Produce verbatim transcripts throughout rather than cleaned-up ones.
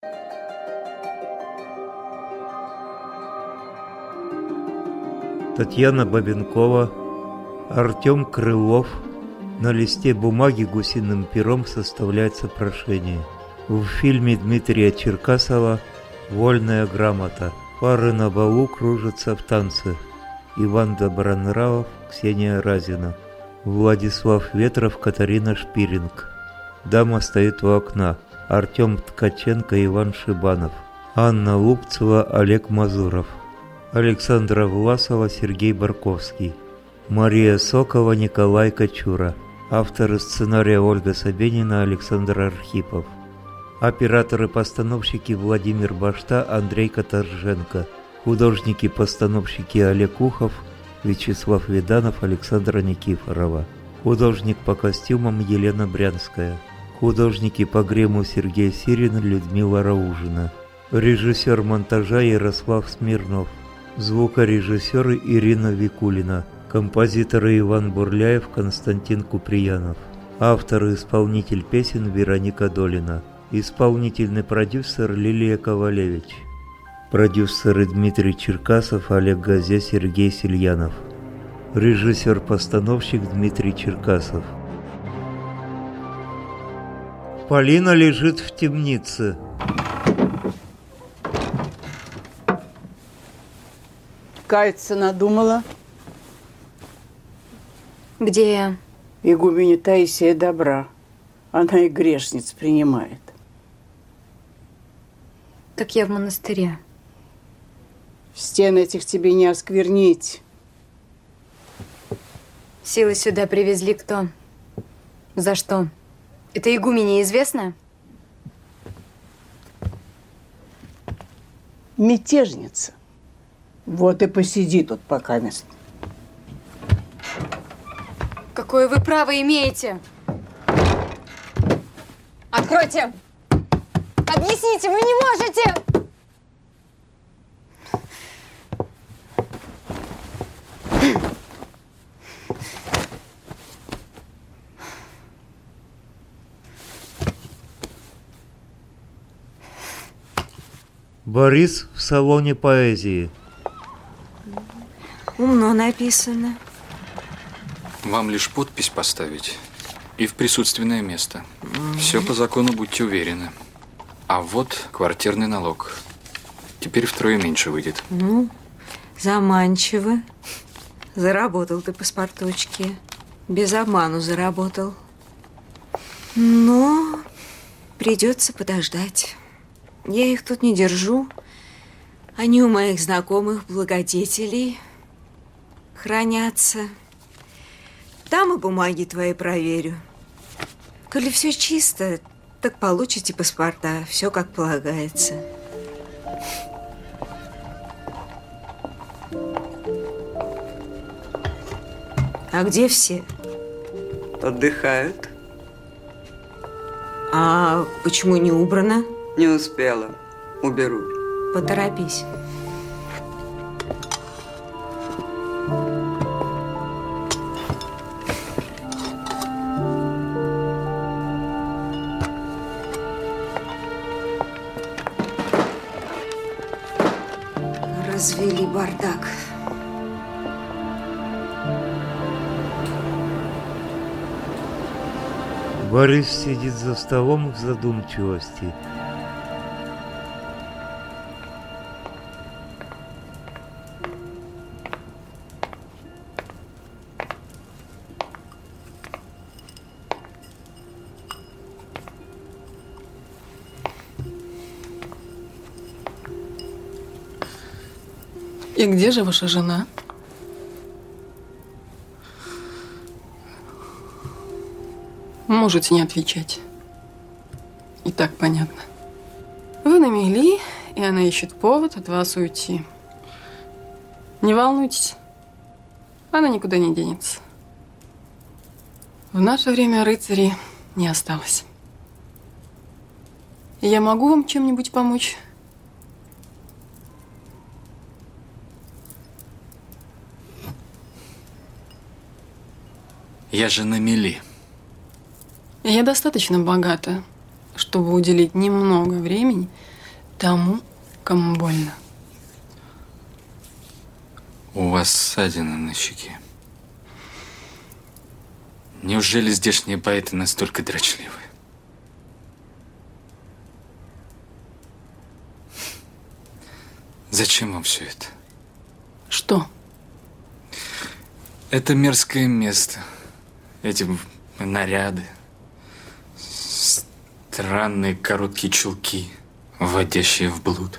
Татьяна Бабенкова, Артем Крылов. На листе бумаги гусиным пером составляется прошение. В фильме Дмитрия Черкасова «Вольная грамота». Пары на балу кружатся в танце. Иван Добронравов, Ксения Разина. Владислав Ветров, Катарина Шпиринг. Дама стоит у окна. Артем Ткаченко, Иван Шибанов. Анна Лупцева, Олег Мазуров. Александра Власова, Сергей Барковский. Мария Сокова, Николай Кочура. Авторы сценария Ольга Собенина, Александр Архипов. Операторы-постановщики Владимир Башта, Андрей Каторженко. Художники-постановщики Олег Ухов, Вячеслав Виданов, Александра Никифорова. Художник по костюмам Елена Брянская. Художники по гриму Сергей Сирин, Людмила Раужина. Режиссер монтажа Ярослав Смирнов. Звукорежиссеры Ирина Викулина. Композиторы Иван Бурляев, Константин Куприянов. Автор и исполнитель песен Вероника Долина. Исполнительный продюсер Лилия Ковалевич. Продюсеры Дмитрий Черкасов, Олег Газе, Сергей Сильянов. Режиссер-постановщик Дмитрий Черкасов. Полина лежит в темнице. Каяться надумала? Где я? Игуменя Таисия добра. Она и грешниц принимает. Так я в монастыре. Стены этих тебе не осквернить. Силы сюда привезли кто? За что? Это игумене известно? Мятежница. Вот и посиди тут пока мест. Какое вы право имеете? Откройте! Объясните, вы не можете! Борис в салоне поэзии. Умно написано. Вам лишь подпись поставить и в присутственное место. Mm-hmm. Все по закону, будьте уверены. А вот квартирный налог. Теперь втрое меньше выйдет. Ну, заманчиво. Заработал ты паспорточки. Без обману заработал. Но придется подождать. Я их тут не держу. Они у моих знакомых благодетелей хранятся. Там и бумаги твои проверю. Коли все чисто, так получите паспорта. Все как полагается. А где все? Отдыхают. А почему не убрано? Не успела. Уберу. Поторопись. Развели бардак. Борис сидит за столом в задумчивости. И где же ваша жена? Можете не отвечать. И так понятно. Вы на мели, и она ищет повод от вас уйти. Не волнуйтесь, она никуда не денется. В наше время рыцарей не осталось. Я могу вам чем-нибудь помочь? Я же на мели. Я достаточно богата, чтобы уделить немного времени тому, кому больно. У вас ссадина на щеке. Неужели здешние поэты настолько дрочливы? Зачем вам все это? Что? Это мерзкое место. Эти наряды. Странные короткие чулки, вводящие в блуд.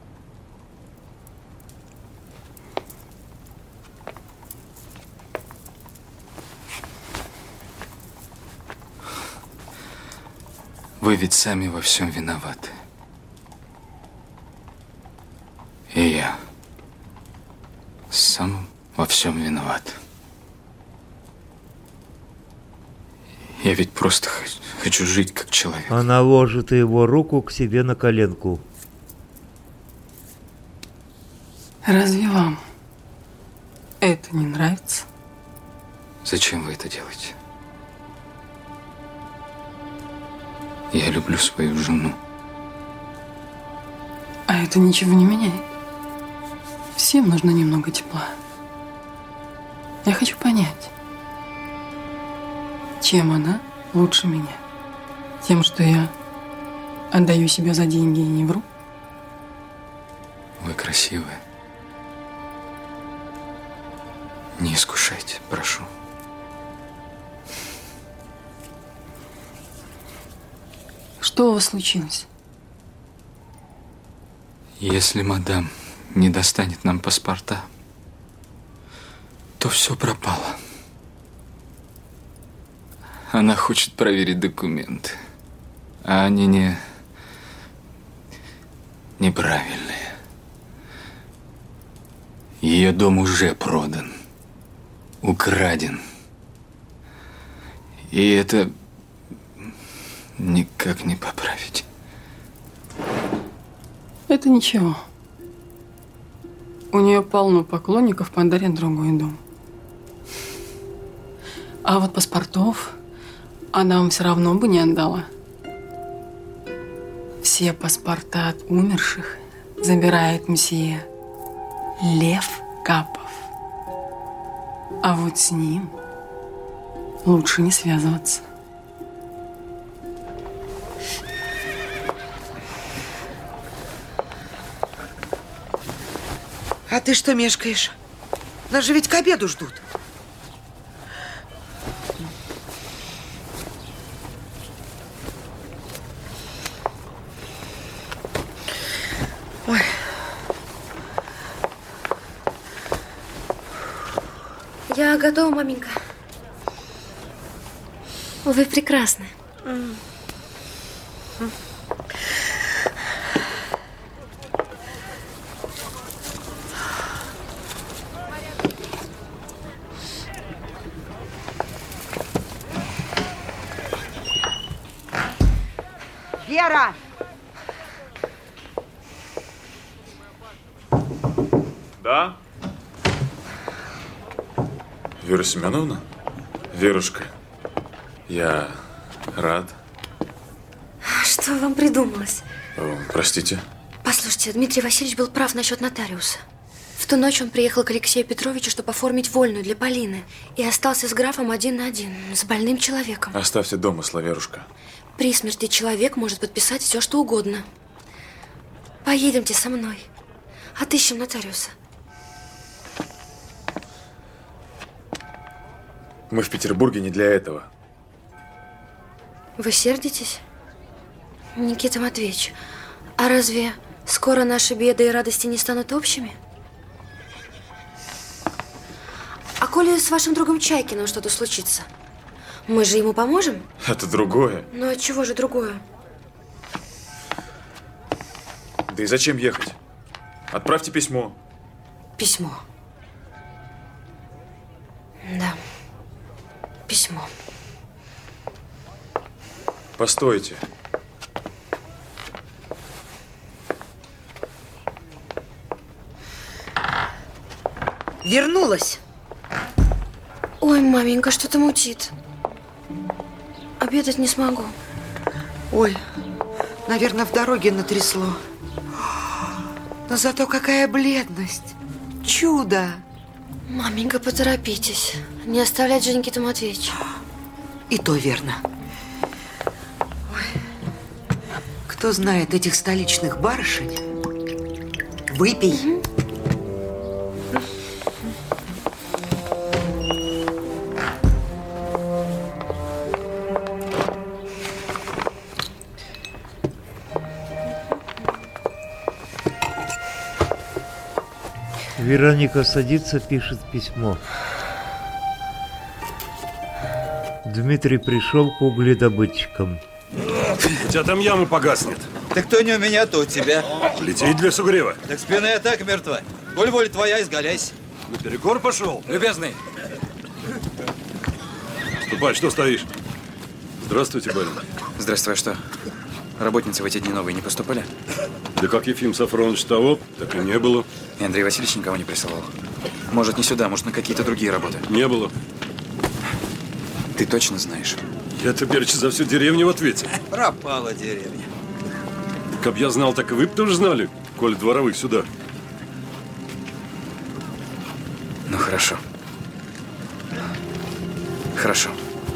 Вы ведь сами во всем виноваты. И я сам во всем виноват. Я ведь просто хочу жить как человек. Она ложит его руку к себе на коленку. Разве вам это не нравится? Зачем вы это делаете? Я люблю свою жену. А это ничего не меняет. Всем нужно немного тепла. Я хочу понять, чем она лучше меня? Тем, что я отдаю себя за деньги и не вру? Вы красивая. Не искушайте, прошу. Что у вас случилось? Если мадам не достанет нам паспорта, то все пропало. Она хочет проверить документы, а они не... неправильные. Ее дом уже продан, украден. И это никак не поправить. Это ничего. У нее полно поклонников, подарят другой дом. А вот паспортов она вам все равно бы не отдала. Все паспорта от умерших забирает мсье Лев Капов. А вот с ним лучше не связываться. А ты что мешкаешь? Нас же ведь к обеду ждут. Ой. Я готова, маменька. Вы прекрасны. Mm. Mm. Вера! Да? Вера Семеновна? Верушка, я рад. Что вам придумалось? О, простите. Послушайте, Дмитрий Васильевич был прав насчет нотариуса. В ту ночь он приехал к Алексею Петровичу, чтобы оформить вольную для Полины. И остался с графом один на один, с больным человеком. Оставьте домысла, Верушка. При смерти человек может подписать все, что угодно. Поедемте со мной. Отыщем нотариуса. Мы в Петербурге не для этого. Вы сердитесь? Никита Матвеевич, а разве скоро наши беды и радости не станут общими? А коли с вашим другом Чайкиным что-то случится, мы же ему поможем? Это другое. Ну, от чего же другое? Да и зачем ехать? Отправьте письмо. Письмо. Да. Письмо. Постойте. Вернулась. Ой, маменька, что-то мутит. Обедать не смогу. Ой, Наверное, в дороге натрясло. Но зато какая бледность. Чудо. Маменька, поторопитесь. Не оставлять же Никиту Матвеевича. И то верно. Ой. Кто знает этих столичных барышень? Выпей. Угу. Вероника садится, пишет письмо. Дмитрий пришел к угледобытчикам. У тебя там ямы погаснет. Так то не у меня, то у тебя. Лететь для сугрева. Так спина и так мертва. Коль воля твоя, изгаляйся. Наперекор пошел? Любезный. Ступай, что стоишь? Здравствуйте, барин. Здравствуй, а что? Работницы в эти дни новые не поступали? Да как Ефим Сафронович того, так и не было. И Андрей Васильевич никого не присылал. Может, не сюда, может, на какие-то другие работы. Не было. Ты точно знаешь? Я теперь за всю деревню в ответе. Пропала деревня. Как я знал, так и вы бы тоже знали, коли дворовых сюда. Ну, хорошо. Хорошо.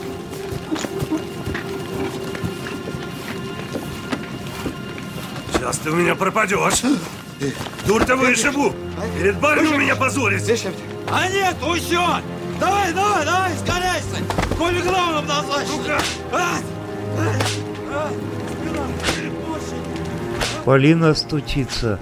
Сейчас ты у меня пропадешь. Дурь-то вышибу. Перед барином меня позорить. А нет, уйдет. Давай, давай, давай, скорейся. Коли главным назначено. Полина стучится.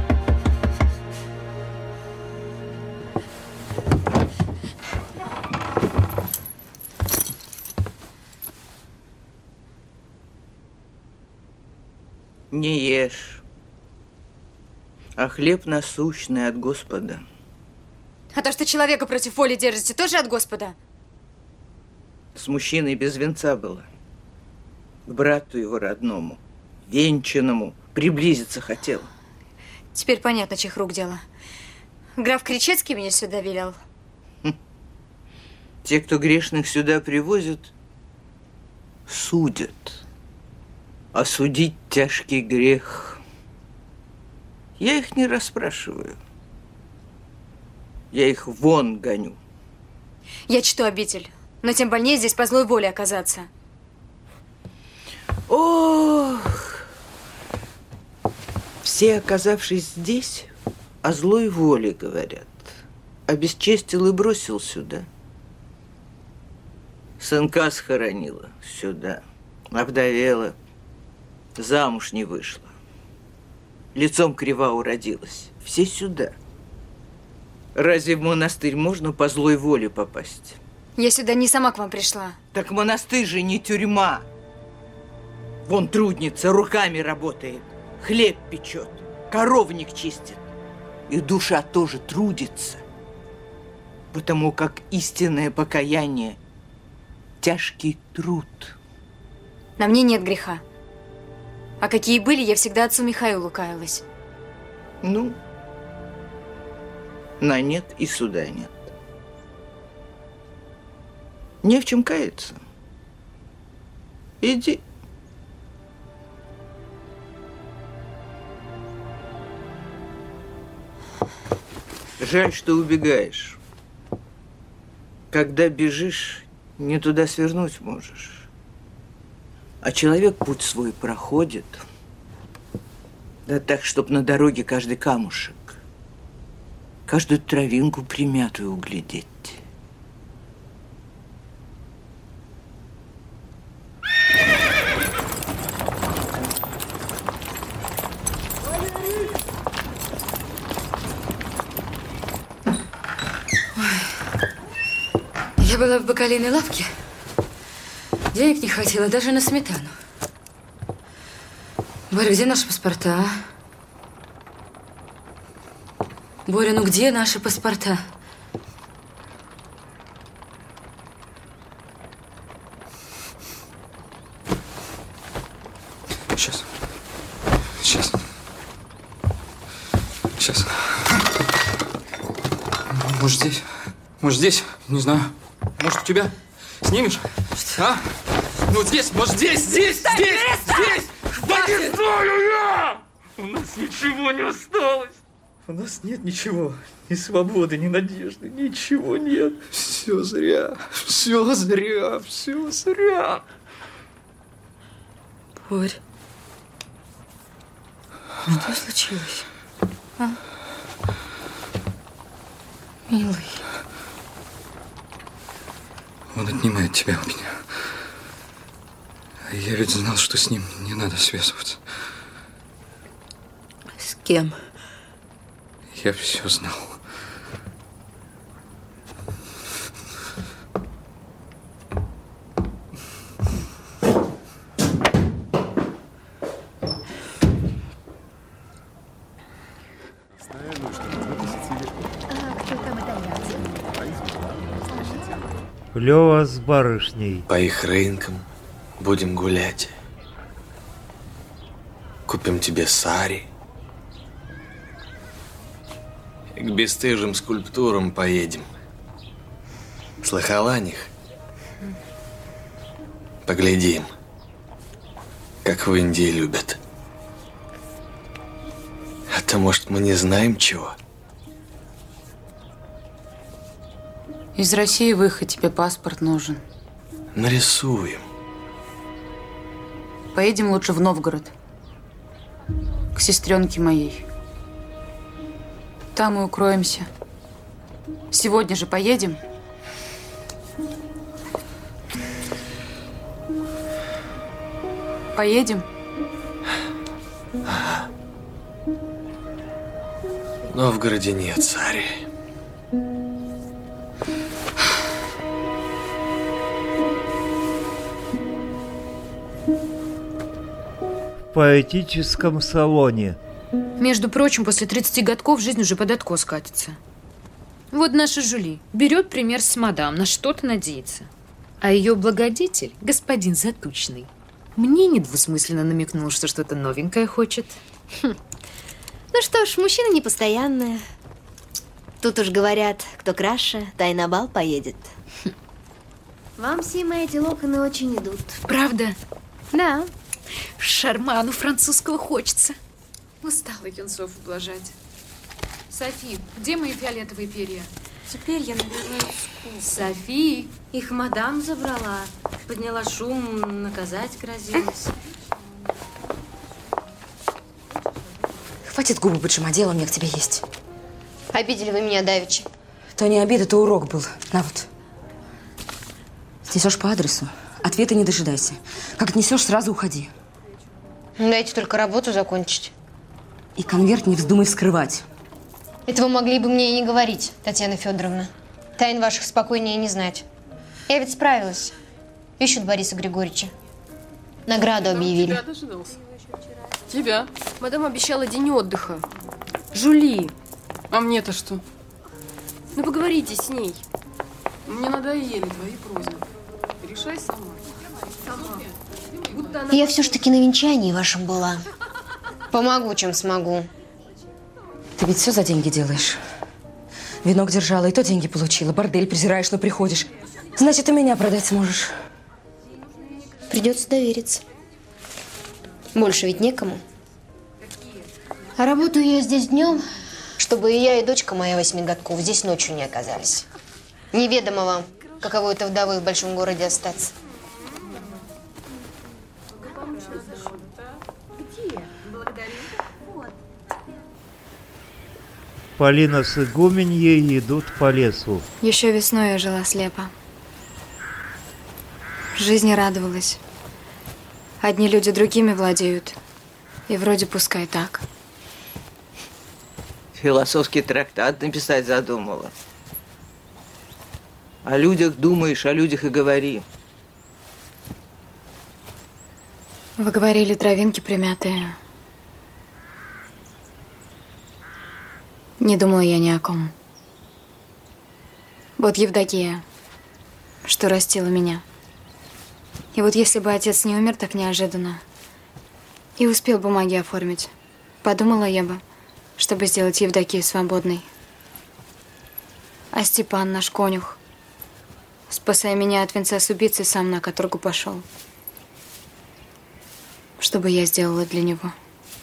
Не ешь, а хлеб насущный от Господа. А то, что человека против воли держите, тоже от Господа? С мужчиной без венца было. К брату его родному, венчанному, приблизиться хотел. Теперь понятно, чьих рук дело. Граф Кричецкий меня сюда велел. Хм. Те, кто грешных сюда привозят, судят. Осудить тяжкий грех. Я их не расспрашиваю. Я их вон гоню. Я чту обитель, но тем больнее здесь по злой воле оказаться. Ох! Все, оказавшись здесь, о злой воле говорят. Обесчестил и бросил сюда. Сынка схоронила сюда. Овдовела. Замуж не вышла. Лицом крива уродилась. Все сюда. Разве в монастырь можно по злой воле попасть? Я сюда не сама к вам пришла. Так монастырь же не тюрьма. Вон трудница, руками работает, хлеб печет, коровник чистит. И душа тоже трудится. Потому как истинное покаяние – тяжкий труд. На мне нет греха. А какие были, я всегда отцу Михаилу каялась. Ну, на нет и суда нет. Не в чем каяться. Иди. Жаль, что убегаешь. Когда бежишь, не туда свернуть можешь. А человек путь свой проходит. Да так, чтоб на дороге каждый камушек, каждую травинку примятую углядеть. Я была в бакалейной лавке. Денег не хватило даже на сметану. Боря, где наши паспорта? Боря, ну где наши паспорта? Сейчас. Сейчас. Сейчас. Может, здесь? Может, здесь? Не знаю. Может, у тебя? Снимешь? А? Ну, здесь, может, здесь, здесь, Перестань, здесь, перестань! здесь! Да не знаю я! У нас ничего не осталось. У нас нет ничего. Ни свободы, ни надежды. Ничего нет. Все зря. Все зря. Все зря. Борь. Что случилось? А? Милый. Он отнимает тебя у меня. Я ведь знал, что с ним не надо связываться. С кем? Я все знал. Лёва с барышней. По их рынкам будем гулять. Купим тебе сари. К бесстыжим скульптурам поедем. Слыхала о них? Поглядим, как в Индии любят. А то, может, мы не знаем чего? Из России выехать, тебе паспорт нужен. Нарисуем. Поедем лучше в Новгород. К сестренке моей. Там и укроемся. Сегодня же поедем. Поедем? В Новгороде нет царя. В поэтическом салоне. Между прочим, после тридцати годков жизнь уже под откос катится. Вот наша Жюли берет пример с мадам, на что-то надеется. А ее благодетель, господин Затучный, мне недвусмысленно намекнул, что что-то новенькое хочет. Хм. Ну что ж, мужчина непостоянная. Тут уж говорят, кто краше, та и на бал поедет. Хм. Вам все мои эти локоны очень идут. Правда? Да. Шарману французского хочется. Устала юнцов ублажать. Софи, где мои фиолетовые перья? Теперь я набираю скуку. Софи! Их мадам забрала. Подняла шум, наказать грозилась. Хватит губы поджимать, дело у меня к тебе есть. Обидели вы меня давеча. То не обида, то урок был. На вот. Несешь по адресу, ответа не дожидайся. Как несешь, сразу уходи. Дайте только работу закончить. И конверт не вздумай вскрывать. Это вы могли бы мне и не говорить, Татьяна Федоровна. Тайн ваших спокойнее не знать. Я ведь справилась. Ищут Бориса Григорьевича. Награду объявили. Тебя дожидался. Тебя. Мадам обещала день отдыха. Жюли. А мне-то что? Ну, поговорите с ней. Мне надоели твои просьбы. Решай сама. Сама. Я все ж таки на венчании вашем была. Помогу, чем смогу. Ты ведь все за деньги делаешь. Венок держала, и то деньги получила. Бордель презираешь, но приходишь. Значит, и меня продать сможешь. Придется довериться. Больше ведь некому. А работаю я здесь днем, чтобы и я, и дочка моя восьми годков здесь ночью не оказались. Неведомо вам, каково это вдовой в большом городе остаться. Полина с игуменьей идут по лесу. Еще весной я жила слепо. Жизни радовалась. Одни люди другими владеют. И вроде пускай так. Философский трактат написать задумала. О людях думаешь, о людях и говори. Вы говорили, травинки примятые. Не думала я ни о ком. Вот Евдокия, что растила меня. И вот если бы отец не умер так неожиданно и успел бумаги оформить, подумала я бы, чтобы сделать Евдокию свободной. А Степан, наш конюх, спасая меня от венца с убийцей, сам на каторгу пошел. что бы я сделала для него.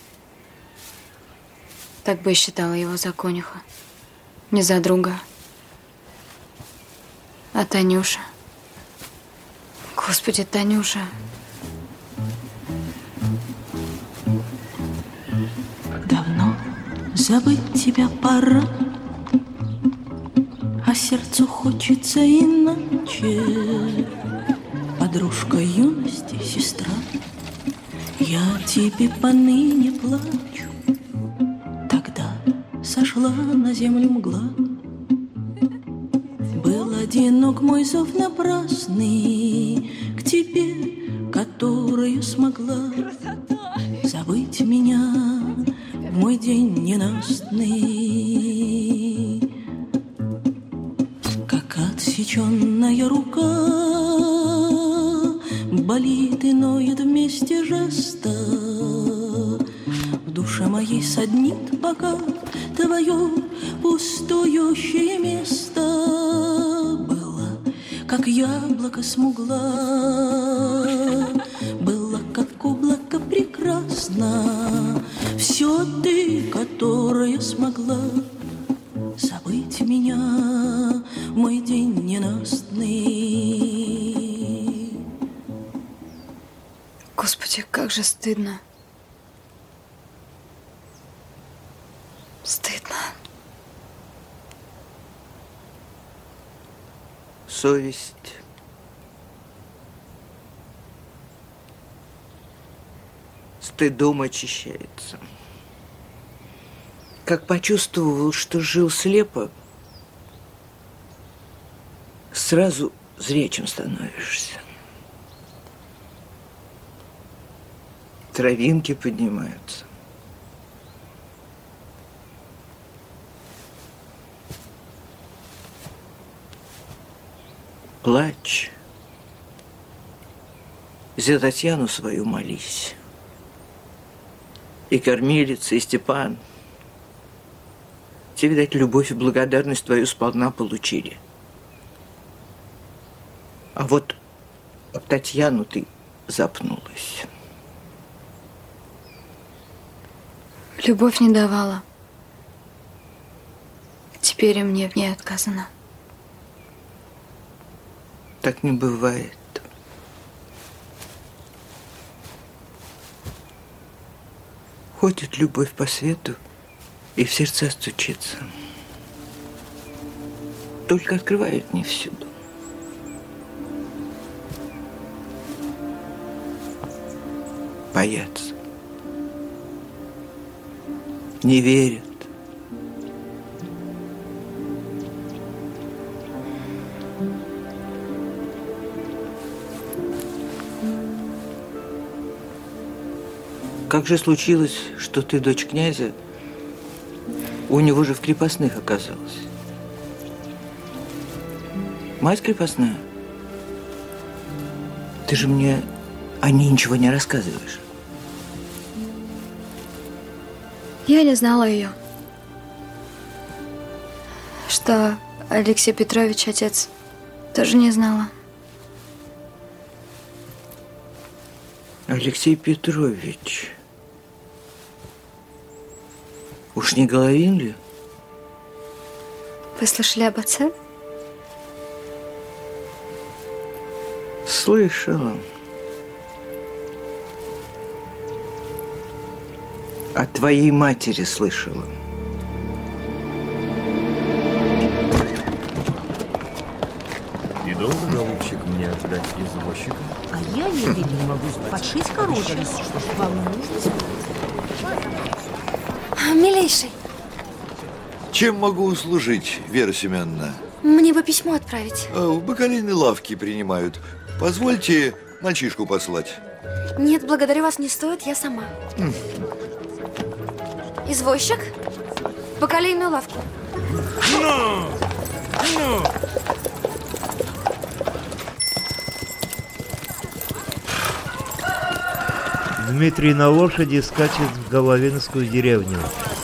Так бы и считала его за конюха. Не за друга. А Танюша? Господи, Танюша. Давно забыть тебя пора, а сердцу хочется иначе. Подружка юности, сестра, я тебе поныне плачу. Тогда сошла на землю мгла. Был одинок мой зов напрасный к тебе, которую смогла забыть меня в мой день ненастный. Как отсеченная рука болит и ноет вместе жеста. В душе моей саднит пока твое пустующее место. Было, как яблоко смугла, было, как облако прекрасно. Все ты, которая смогла забыть меня в мой день ненастный. Господи, как же стыдно. Стыдно. Совесть. Стыдом очищается. Как почувствовал, что жил слепо, сразу зрячим становишься. Травинки поднимаются. Плачь. За Татьяну свою молись. И кормилица, и Степан. Те, видать, любовь и благодарность твою сполна получили. А вот об Татьяну ты запнулась. Любовь не давала. Теперь и мне в ней отказано. Так не бывает. Ходит любовь по свету и в сердца стучится. Только открывают не всюду. Боятся. Не верят. Как же случилось, что ты, дочь князя, у него же в крепостных оказалась? Мать крепостная? Ты же мне о ней ничего не рассказываешь. Я не знала ее. Что Алексей Петрович отец, тоже не знала. Алексей Петрович. Уж не Головин ли? Вы слышали об отце? Слышала. От твоей матери слышала. И долго, голубчик, мне ждать извозчика? А я не велела подшить коробку. Вам нужно? Милейший, Чем могу услужить, Вера Семеновна? мне бы письмо отправить. А, В бакалейной лавке принимают. Позвольте мальчишку послать. Нет, благодарю вас, не стоит, я сама. М. Извозчик, в бакалейную лавку. Ну! Ну! Дмитрий на лошади скачет в Головинскую деревню.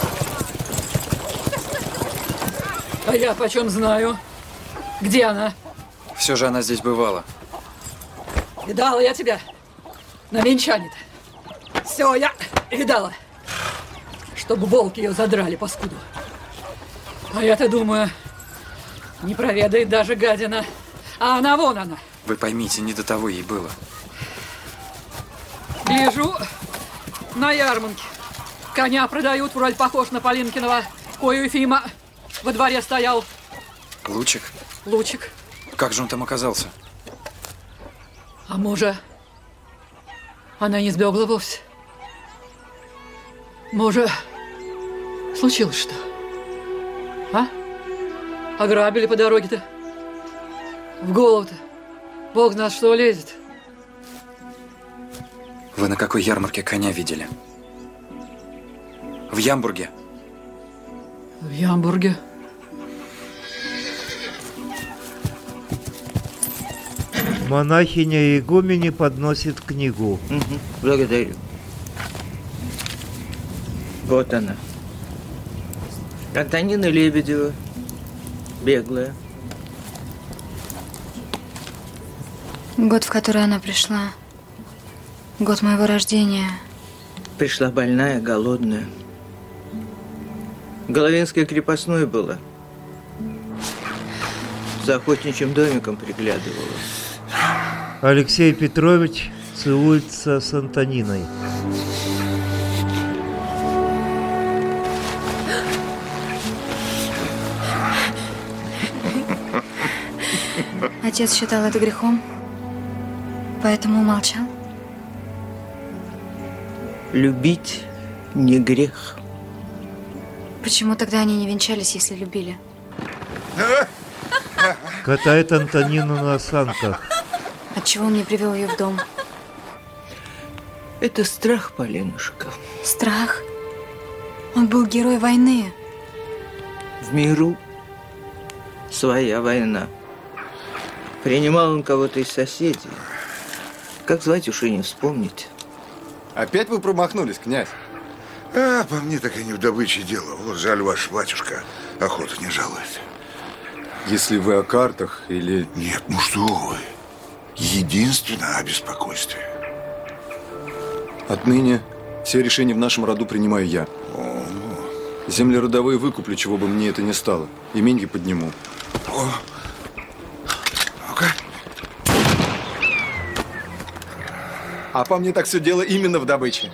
А я почем знаю? Где она? Все же она здесь бывала. Видала я тебя на венчане-то. Все, я видала. Чтобы волки ее задрали, паскуду. А я-то думаю, не проведает даже гадина. А она вон она. Вы поймите, не до того ей было. Гляжу на ярмарке. Коня продают, вроде похож на Полинкиного. Кою Ефима во дворе стоял. Лучик? Лучик. Как же он там оказался? А мужа она не сбегла вовсе. Може, случилось что? А? Ограбили по дороге-то? В голову-то Бог знает, что лезет. Вы на какой ярмарке коня видели? В Ямбурге? В Ямбурге. Монахиня игумени подносит книгу. Угу, благодарю. Вот она. Антонина Лебедева. Беглая. Год, в который она пришла. Год моего рождения. Пришла больная, голодная. Головинское крепостное было. За охотничьим домиком приглядывала. Алексей Петрович целуется с Антониной. Отец считал это грехом, поэтому молчал. Любить не грех. Почему тогда они не венчались, если любили? Катает Антонину на санках. Отчего он не привел ее в дом? Это страх, Полинушка. Страх? Он был герой войны. В миру своя война. Принимал он кого-то из соседей. Как звать, уж и не вспомнить. Опять вы промахнулись, князь? А, по мне так и не в добыче дело. Вот жаль, ваш батюшка охоту не жалует. Если вы о картах или... Нет, ну что вы. Единственное о беспокойстве. Отныне все решения в нашем роду принимаю я. О. Земли родовые выкуплю, чего бы мне это ни стало. Именьки подниму. О. Ну-ка. А по мне так все дело именно в добыче.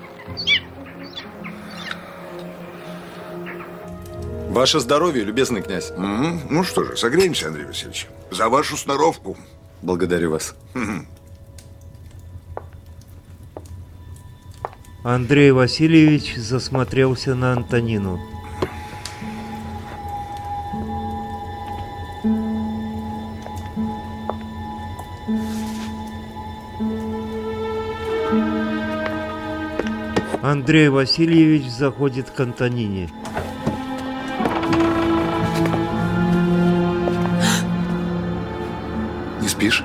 Ваше здоровье, любезный князь. Угу. Ну что же, согреемся, Андрей Васильевич. За вашу сноровку. Благодарю вас. Угу. Андрей Васильевич засмотрелся на Антонину. Андрей Васильевич заходит к Антонине. Не спишь?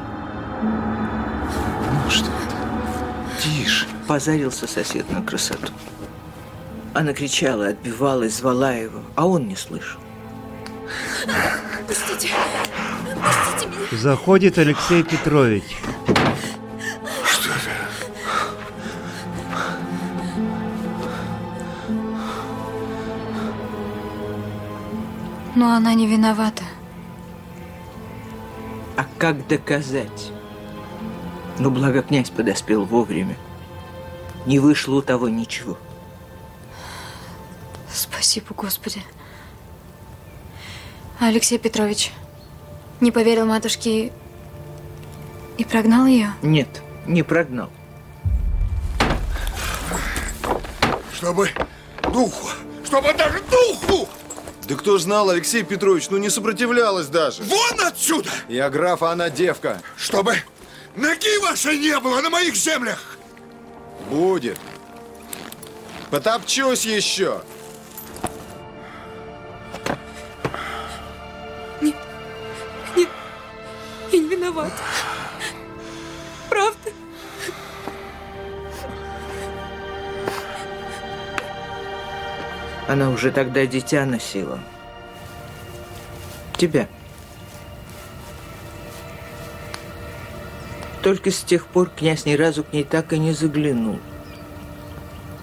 Ну что это? Тише. Позарился сосед на красоту. Она кричала, отбивалась, звала его, а он не слышал. Пустите! Пустите меня! Заходит Алексей Петрович. Что это? Но она не виновата. А как доказать? Ну, благо князь подоспел вовремя. Не вышло у того ничего. Спасибо, Господи. А Алексей Петрович не поверил матушке и прогнал ее? Нет, не прогнал. Чтобы духу, чтобы даже духу! Да кто ж знал, Алексей Петрович, ну не сопротивлялась даже. Вон отсюда! Я граф, а она девка. Чтобы ноги вашей не было на моих землях! Будет. Потопчусь еще. Нет, нет, я не виновата. Правда? Она уже тогда дитя носила. Тебя. Только с тех пор князь ни разу к ней так и не заглянул.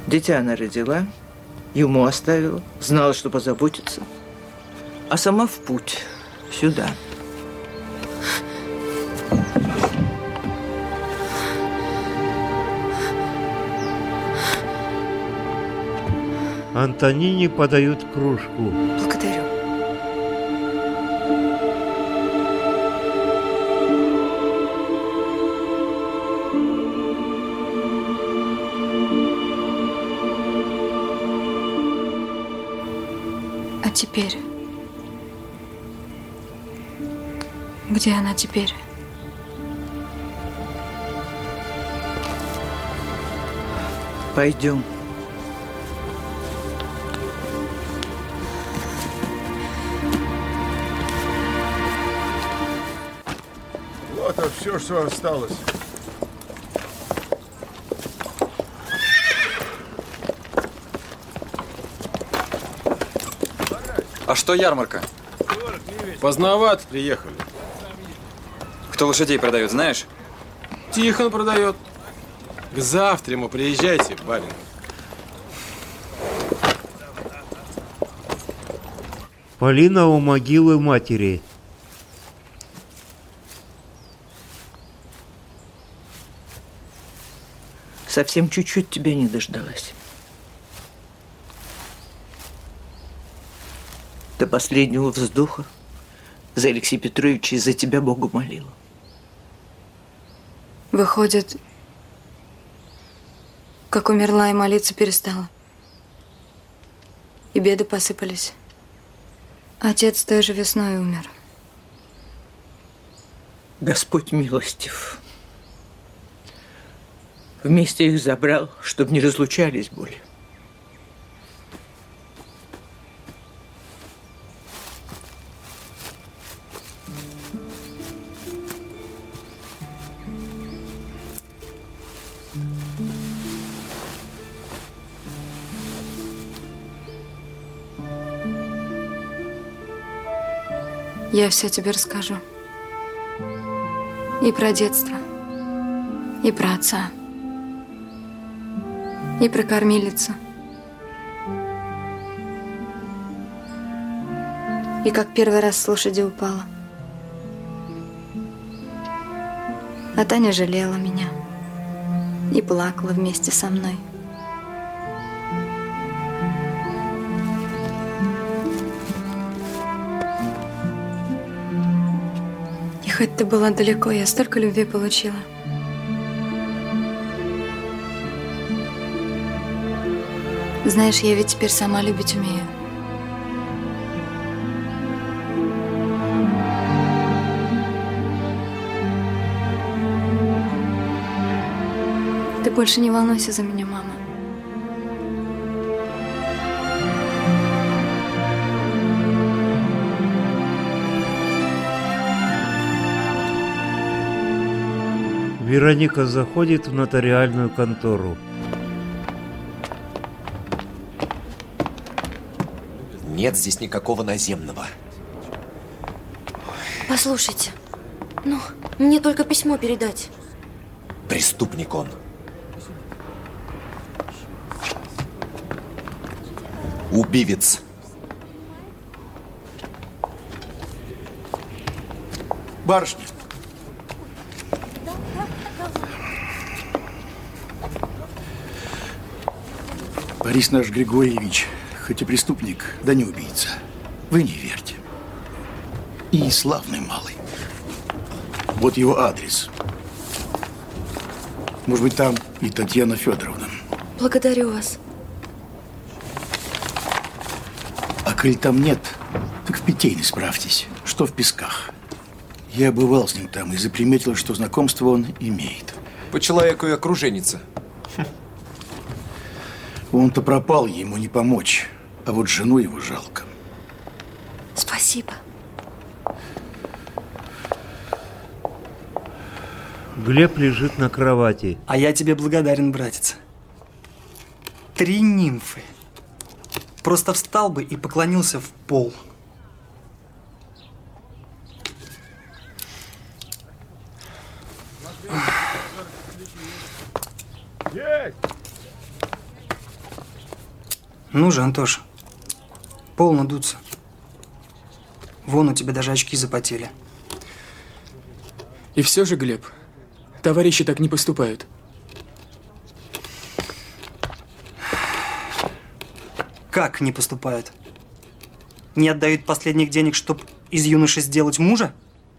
Дитя она родила, ему оставила, знала, что позаботится, а сама в путь сюда. Антонине подают кружку. Благодарю. А теперь? Где она теперь? Пойдем. Вот это все, что осталось. А что ярмарка? Поздновато приехали. Кто лошадей продает, знаешь? Тихон продает. К завтраму приезжайте, барин. Полина у могилы матери. Совсем чуть-чуть тебя не дождалась. До последнего вздоха за Алексея Петровича и за тебя Богу молила. Выходит, как умерла и молиться перестала. И беды посыпались. Отец той же весной умер. Господь милостив. Вместе их забрал, чтобы не разлучались более. Я все тебе расскажу. И про детство, и про отца, и про кормилицу, и как первый раз с лошади упала. А Таня жалела меня и плакала вместе со мной. Хоть ты была далеко, я столько любви получила. Знаешь, я ведь теперь сама любить умею. Ты больше не волнуйся за меня, мама. Вероника заходит в нотариальную контору. Нет здесь никакого наземного. Послушайте, ну, мне только письмо передать. Преступник он. Убивец. Барышня. Борис наш Григорьевич, хоть и преступник, да не убийца. Вы не верьте. И славный малый. Вот его адрес. Может быть, там и Татьяна Федоровна. Благодарю вас. А коль там нет, так в Питейной справьтесь, что в Песках. Я бывал с ним там и заприметил, что знакомство он имеет. По человеку и окруженица. Он-то пропал, ему не помочь. А вот жену его жалко. Спасибо. Глеб лежит на кровати. А я тебе благодарен, братец. Три нимфы. Просто встал бы и поклонился в пол. Есть! Ну же, Антош, полно дуться. Вон у тебя даже очки запотели. И все же, Глеб, товарищи так не поступают. Как не поступают? Не отдают последних денег, чтобы из юноши сделать мужа?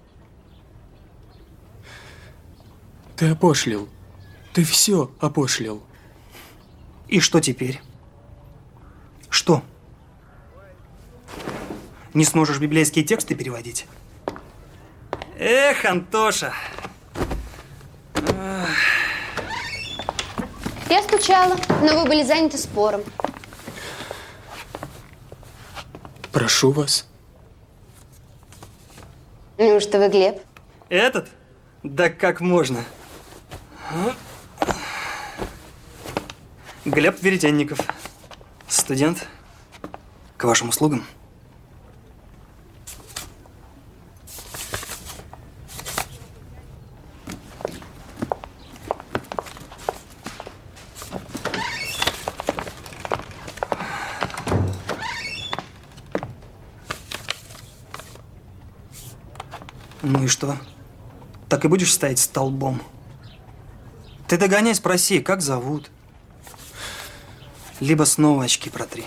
Ты опошлил. Ты все опошлил. И что теперь? Что? Не сможешь библейские тексты переводить? Эх, Антоша! Я стучала, но вы были заняты спором. Прошу вас. Неужто вы Глеб? Этот? Да как можно? Глеб Веретенников. Студент. К вашим услугам. Ну и что? Так и будешь стоять столбом? Ты догоняй, спроси, как зовут? Либо снова очки протри.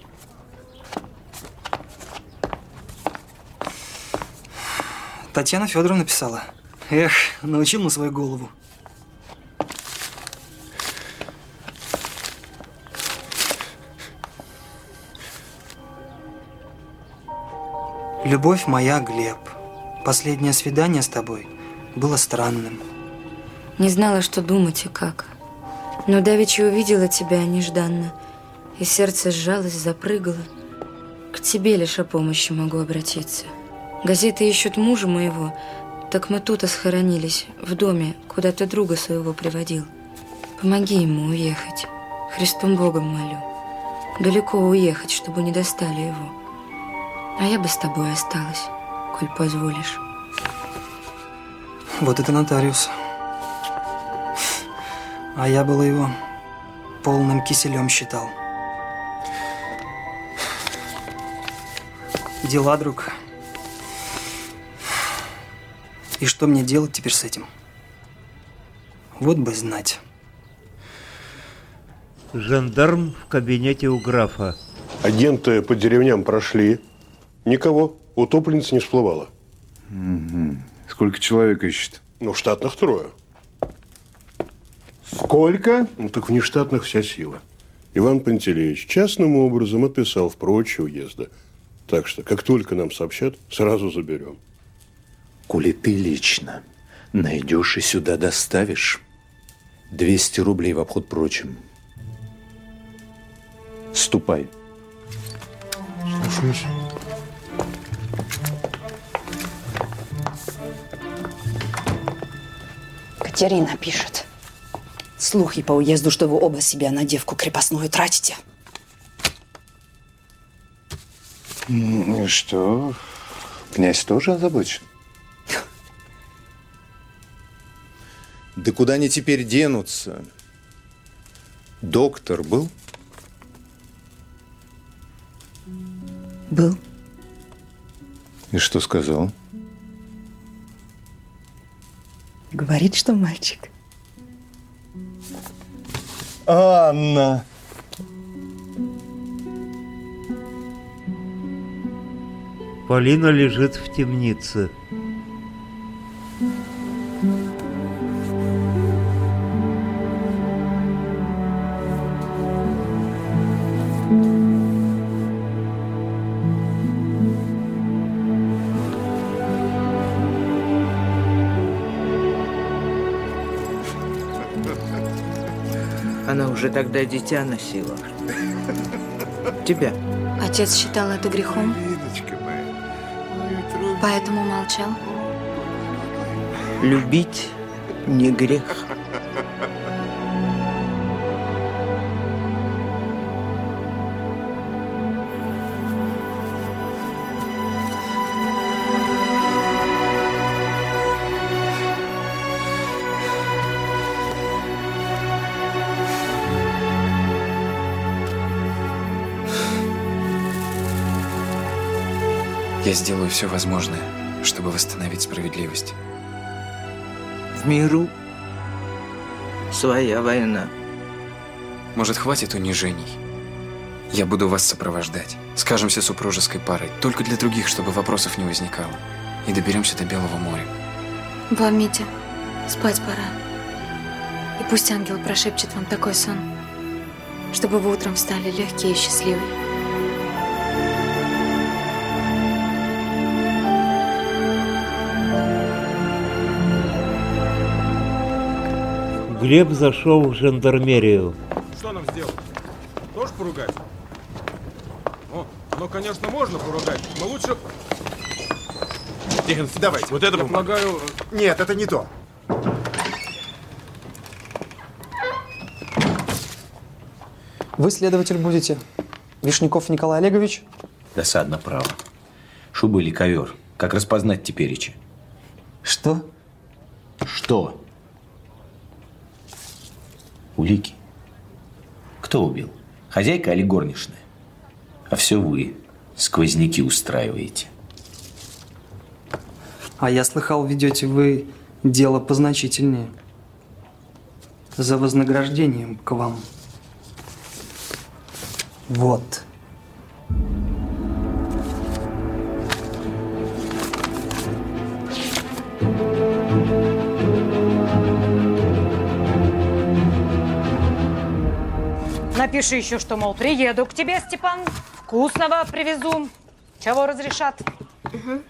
Татьяна Федоровна писала. Эх, научил на свою голову. Любовь моя, Глеб. Последнее свидание с тобой было странным. Не знала, что думать и как. Но давеча увидела тебя нежданно, и сердце сжалось, запрыгало. К тебе лишь о помощи могу обратиться. Газеты ищут мужа моего, так мы тут схоронились, в доме, куда ты друга своего приводил. Помоги ему уехать, Христом Богом молю. Далеко уехать, чтобы не достали его. А я бы с тобой осталась, коль позволишь. Вот это нотариус. А я было его полным киселем считал. Дела, друг. И что мне делать теперь с этим? Вот бы знать. Жандарм в кабинете у графа. Агенты по деревням прошли. Никого. Утопленница не всплывала. Угу. Сколько человек ищет? Ну, штатных трое. Сколько? Ну, так внештатных вся сила. Иван Пантелеич частным образом отписал в прочие уезда. Так что, как только нам сообщат, сразу заберем. Коли ты лично найдешь и сюда доставишь, двести рублей в обход прочим. Ступай. Слушаюсь. Катерина пишет. Слухи по уезду, что вы оба себя на девку крепостную тратите. Ну и что? Князь тоже озабочен? Да куда они теперь денутся? Доктор был? Был. И что сказал? Говорит, что мальчик. Анна! Полина лежит в темнице. Она уже тогда дитя носила. Тебя. Отец считал это грехом, поэтому молчал. Любить не грех. Я сделаю все возможное, чтобы восстановить справедливость. В миру своя война. Может, хватит унижений? Я буду вас сопровождать. Скажемся супружеской парой. Только для других, чтобы вопросов не возникало. И доберемся до Белого моря. Вам, Митя, спать пора. И пусть ангел прошепчет вам такой сон, чтобы вы утром встали легкие и счастливые. Глеб зашел в жандармерию. Что нам сделать? Тоже поругать? О, ну, конечно, можно поругать, но лучше... Тихоновский, давайте, вот это Я бумага. полагаю... Нет, это не то. Вы следователь будете? Вишняков Николай Олегович? Досадно, право. Шуба или ковер? Как распознать тепереча? Что? Что? Улики. Кто убил? Хозяйка или горничная? А все вы сквозняки устраиваете. А я слыхал, ведете вы дело позначительнее. За вознаграждением к вам. Вот. Напиши еще, что, мол, приеду к тебе, Степан, вкусного привезу. Чего разрешат? Угу.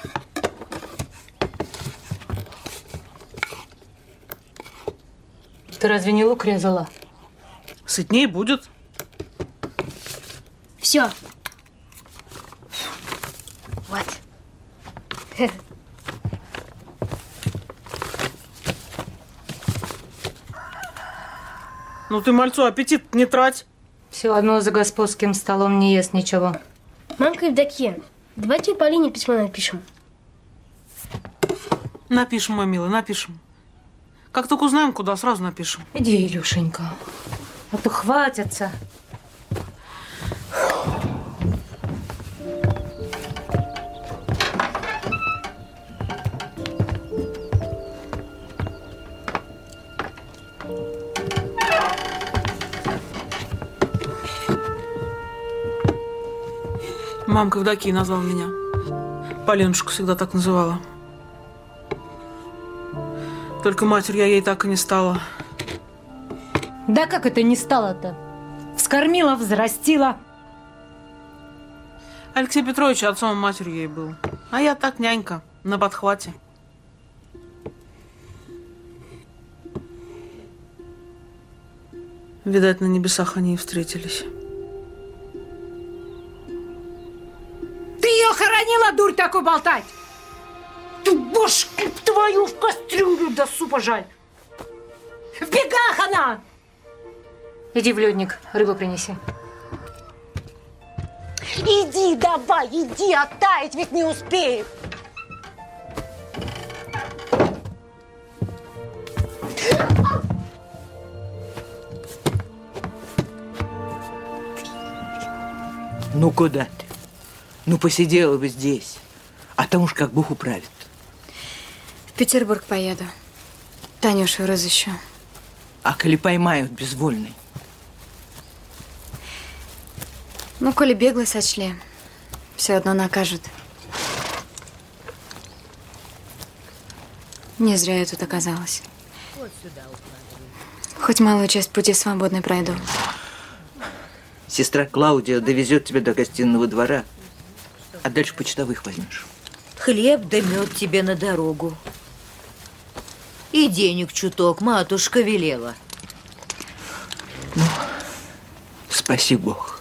Ты разве не лук резала? Сытнее будет. Все. Вот. Ну ты мальцу аппетит не трать. Все одно за господским столом не ест ничего. Мамка Евдокия, давайте Полине письмо напишем. Напишем, мой милый, напишем. Как только узнаем, куда, сразу напишем. Иди, Илюшенька, а то хватится. Мамка Евдокия назвала меня. Полинушку всегда так называла. Только матерью я ей так и не стала. Да как это не стало-то? Вскормила, взрастила. Алексей Петрович отцом и матерью ей был. А я так нянька, на подхвате. Видать, на небесах они и встретились. Ты ее хоронила, дурь такой болтать! Ты бошку твою в кастрюлю до супа жаль! В бегах она! Иди в ледник, рыбу принеси. Иди давай, иди, оттаять ведь не успею. Ну куда ты? Ну посидела бы здесь, а там уж как Бог управит. В Петербург поеду. Танюшу разыщу. А коли поймают безвольный? Ну, коли беглый сочли, все одно накажут. Не зря я тут оказалась. Хоть малую часть пути свободной пройду. Сестра Клаудия довезет тебя до гостиного двора, а дальше почтовых возьмешь. Хлеб да мед тебе на дорогу. И денег чуток матушка велела. Ну, спаси Бог.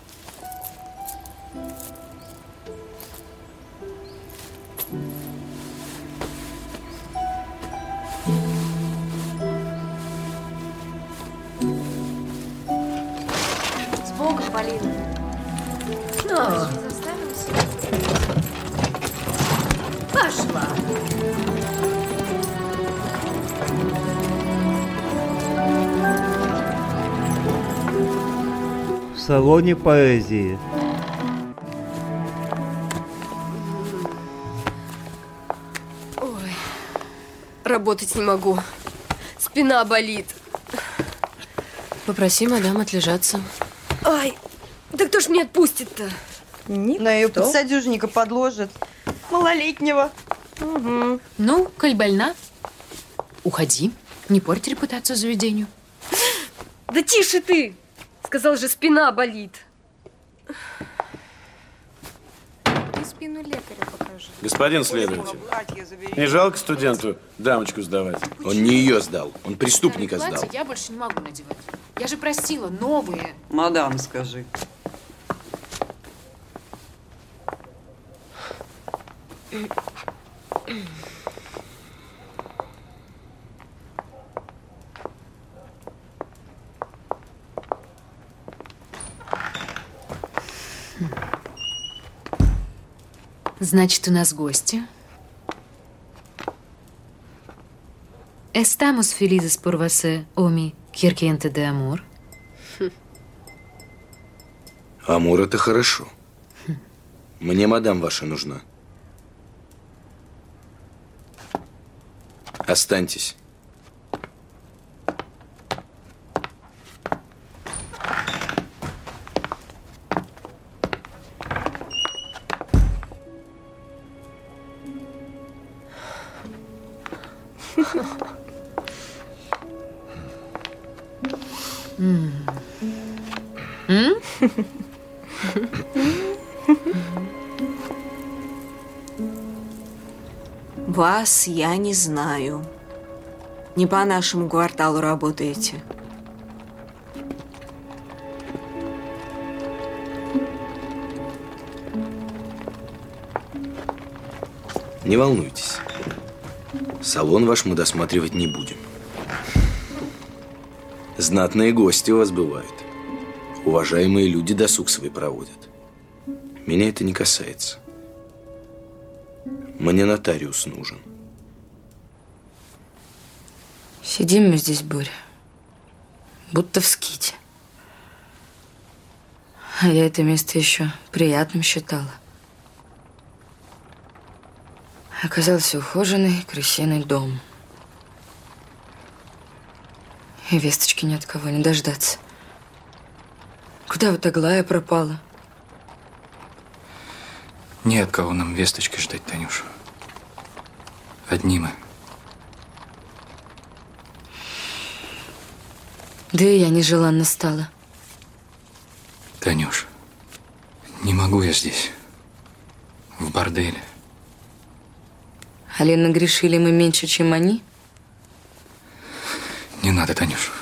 С Богом, Полина. Ну, пошла. В салоне поэзии. Работать не могу. Спина болит. Попроси мадам отлежаться. Ай, да кто ж меня отпустит-то? На ее подсадюжника подложит. Малолетнего. Угу. Ну, коль больна, уходи. Не порть репутацию заведению. Да тише ты! Сказал же, спина болит. Ты спину лекаря покажи. Господин следователь, не жалко студенту дамочку сдавать? Он не ее сдал, он преступника сдал. Платье я больше не могу надевать. Я же просила новые. Мадам, скажи. Значит, у нас гости. Estamos felizes por você, homem que quente de amor. Амур, это хорошо. Мне мадам ваша нужна. Останьтесь. М. М? Вас я не знаю. Не по нашему кварталу работаете. Не волнуйтесь. Салон ваш мы досматривать не будем. Знатные гости у вас бывают. Уважаемые люди досуг свой проводят. Меня это не касается. Мне нотариус нужен. Сидим мы здесь, Боря, будто в ските. А я это место еще приятным считала. Оказался ухоженный, крысиный дом. И весточки ни от кого не дождаться. Куда вот Аглая пропала? Не от кого нам весточки ждать, Танюш. Одни мы. Да и я нежеланно стала. Танюш, не могу я здесь. В борделе. Али нагрешили мы меньше, чем они? Не надо, Танюш.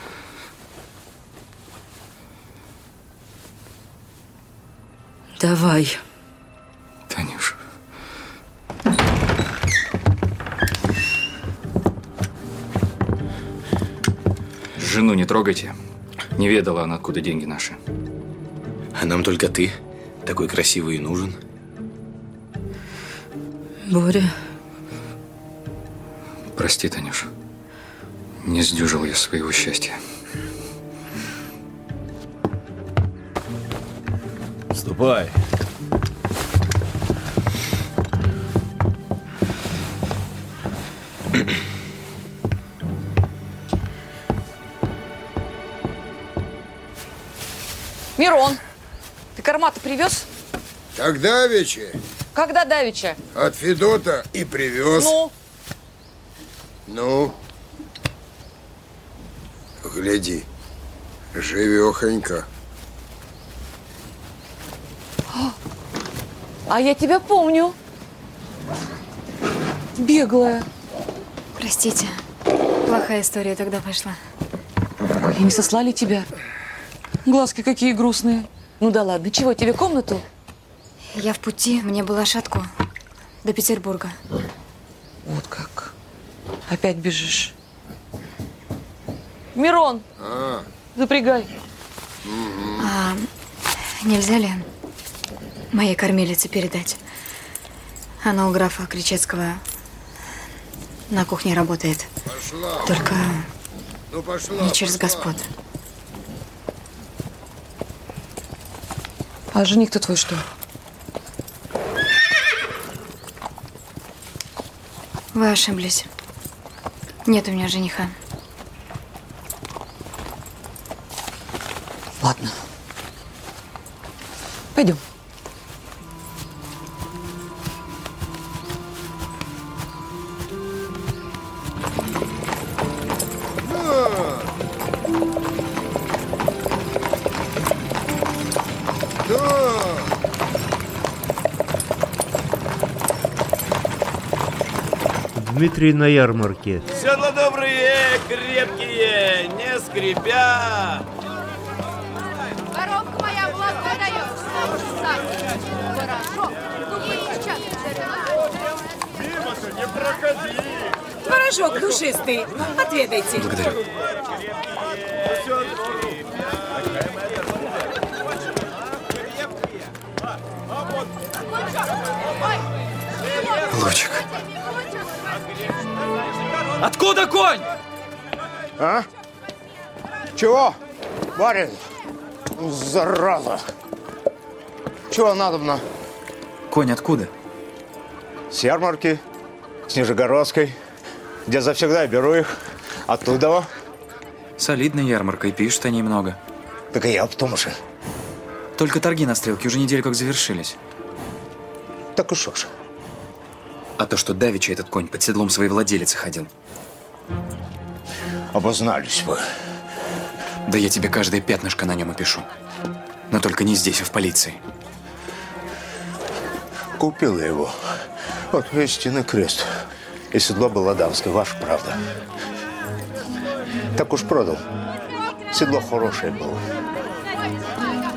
Давай. Танюш. Жену не трогайте. Не ведала она, откуда деньги наши. А нам только ты такой красивый и нужен. Боря. Прости, Танюш. Не сдюжил я своего счастья. Ступай. Мирон, ты корма-то привез? Так давеча. Когда давеча? От Федота и привез. Ну? Ну? Гляди, живехонько. А я тебя помню. Беглая. Простите, плохая история тогда пошла. И не сослали тебя? Глазки какие грустные. Ну да ладно, чего, тебе комнату? Я в пути, мне было шатко. До Петербурга. Вот как. Опять бежишь. Мирон, А, запрягай. А нельзя ли моей кормилице передать? Она у графа Кричевского на кухне работает. Пошла. Только ну, пошла, не через пошла. господ. А жених-то твой что? Вы ошиблись. Нет у меня жениха. Ладно. Пойдем. Дмитрий на ярмарке. Седла добрые, крепкие, не скрипя. Коробка моя молоко дает. Хорошо. Ну-ка сейчас. Мимо-то не проходи. Порошок душистый. Отведайте. Благодарю. Лучик. Откуда конь? А? Чего? Барин? Зараза. Чего надобно? Конь откуда? С ярмарки, с Нижегородской, где завсегда беру их. Оттуда. Солидная ярмарка, и пишут они много. Так и я потому же. Только торги на стрелке уже неделю как завершились. Так и шо ж. А то, что давеча этот конь под седлом своей владелицы ходил. Обознались вы. Да я тебе каждое пятнышко на нем опишу. Но только не здесь, а в полиции. Купил я его. Вот истинный крест. И седло было дамское, ваша правда. Так уж продал. Седло хорошее было.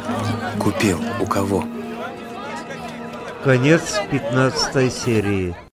Купил? У кого? Конец пятнадцатой серии.